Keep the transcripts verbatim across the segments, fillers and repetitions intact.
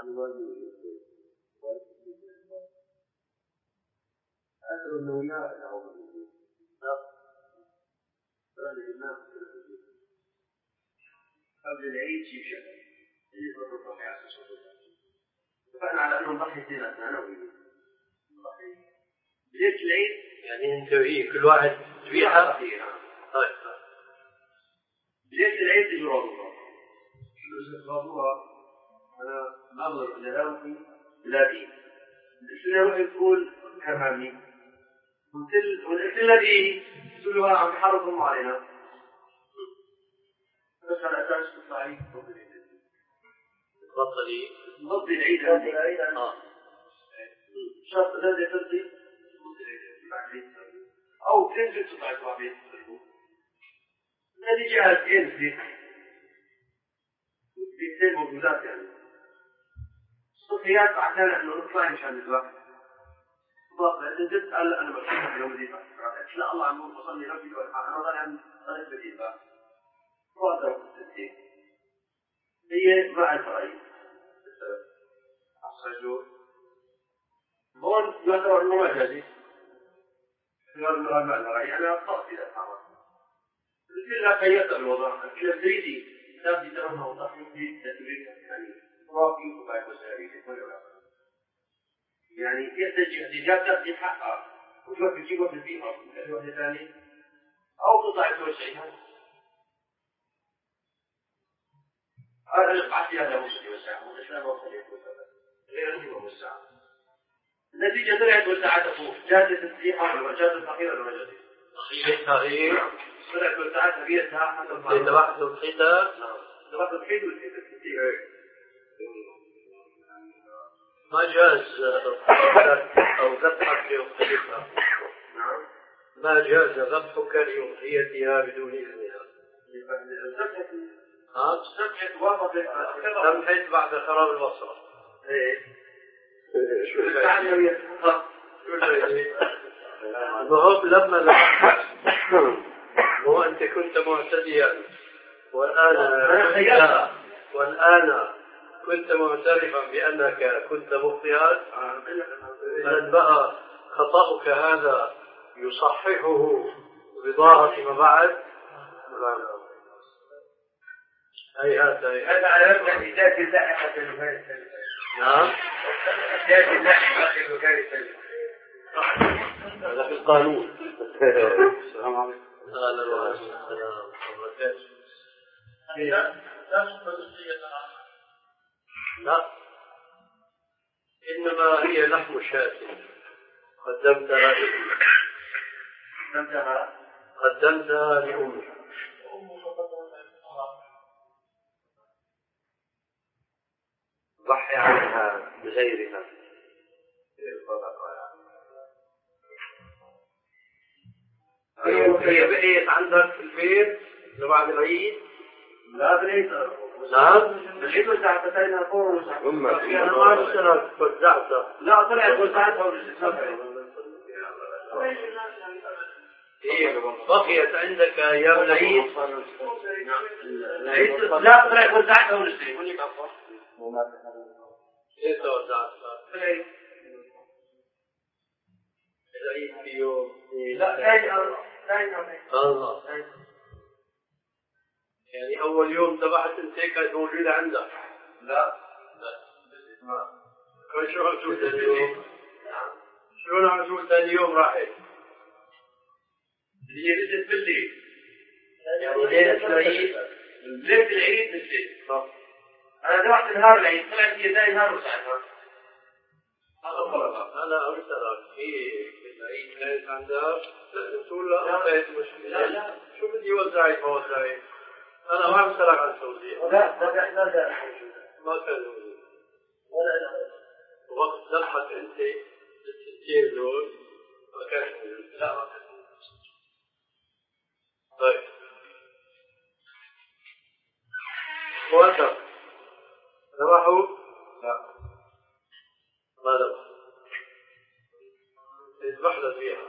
أدري أنه لا له قبل العيد شيء شكل يجب أن نضحي على أساس فأنا على أنه نضحي اثنين أنا ويجب نضحي ليلة العيد يعني أنت وهي كل واحد تبيعها. طيب ليلة العيد تجرى الله تجرى أنا نظر لهوتي لا دين الإسلام يروح يقول كمامي والإسلام الذي يقولوا عم يحرضهم علينا بس على أساس الصعيد تفضلي ضد العيد اه شرط الذي ترضي أو تنزل تطعك وعبيد الذي جاءت ينزل بيتين موجودات يعني الصفيات أحيانا أنه نطلع مشان الوقت إذا جدت قال أنا بشوفها اليوم دي بس لا الله عنه وصلني ربي والحق أنا ظل عن طريق بديل بقى وأدرك التسليم هي مع الفرعين السجود هون يعتبر أنه مجازي يقول أنه مع الفرعين أنا أخطأت إذا تعمل مثل لا خيطة الوضع الكلاسيكي تبدي ترونه وضحي في تدريب يعني راقي وبعد مساري يعني يحتاج احتجاج تبدي حقها وتروح تجيبه في البيئة في الوقت الثاني أو تطلع توسعيها هذا القعد هذا مسلم والساعة والإسلام وصليك غير أنه والساعة النتيجة طلعت والساعة فوق جاءت التسليحة والوجهات الأخيرة الوجهات أخيرة تغيير طلعت والساعة كبيرتها حسب ما ذبحت الحيطة ذبحت الحيط والحيط ما جاز أو ذبحك لأضحيتها ما جاز ذبحك لأضحيتها بدون إذنها ها؟ سمحت وافقت سمحت بعد خراب البصرة ايه شو الفائدة؟ شو الفائدة؟ المهم لما ذبحت هو أنت كنت معتديا والآن والآن كنت معترفا بأنك كنت مخطئا إذا بقى خطأك هذا يصححه بضاعة ما بعد هيهات هذا على مبنى ذات اللحقة الوكالة السلفية. نعم ذات اللحقة الوكالة السلفية. هذا في القانون. السلام عليكم. أهلا وسهلا. لا لا تقبل لا إنما هي لحم شاة قدمتها قدمتها قدمتها لأمي ضحي عنها بغيرها هي بقيت عندك في البيت بعد العيد لا بليت نعم العيد وزعتها فور أنا ما اشترك وزعتها لا طلعت وزعتها ورجعتها بقيت عندك أيام العيد لا طلعت وزعتها ورجعتها ليس وزعتها العيد في يوم لا ثاني ثاني الله يعني أول يوم تبعت أنت كانت موجودة عندك لا لا كل شو عملتوا ثاني يوم شو عملتوا ثاني يوم راحت اللي هي بدت بالليل يعني ليلة العيد ليلة العيد بالليل أنا دفعت نهار العيد طلعت هي ثاني نهار وساعتها أنا أرسلك هي العيد كانت عندها تقول لا ما كانت مشكلة لا شو بدي وزعي فوزعي أنا ما أرسلك عن توزيع لا لا لا لا ما كان موجود ولا لا وقت ذبحت أنت الستين دول ما كان موجود لا ما كان موجود طيب وأنت ذبحوا لا ما ذبحوا يذبحنا فيها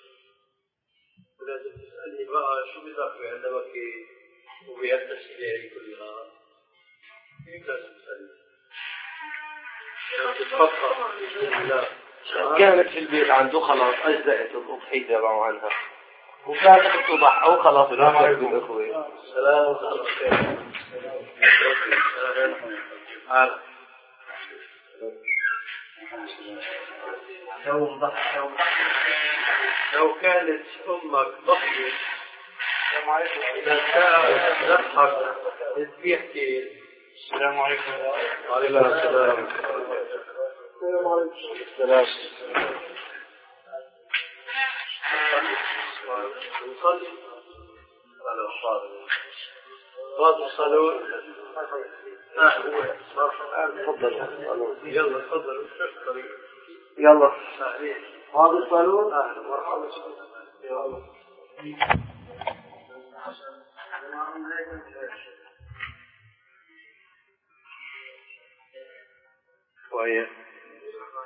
ولازم تسألني بقى شو بدك بعلمك وبهالتسئلة كلها كيف لازم تسألني كانت في البيت عنده خلاص أجزأت الأضحية تبعه عنها وكانت تضح أو خلاص. السلام عليكم الأخوة. السلام عليكم. لو كانت أمك ضحية تضحك تذبيحتين. السلام عليكم. وعليكم السلام. السلام عليكم. السلام. نصلي على الصلاة. صلاة الصلوات. تفضل. يلا تفضل. يلا. هذا الصالون. يلا. طيب.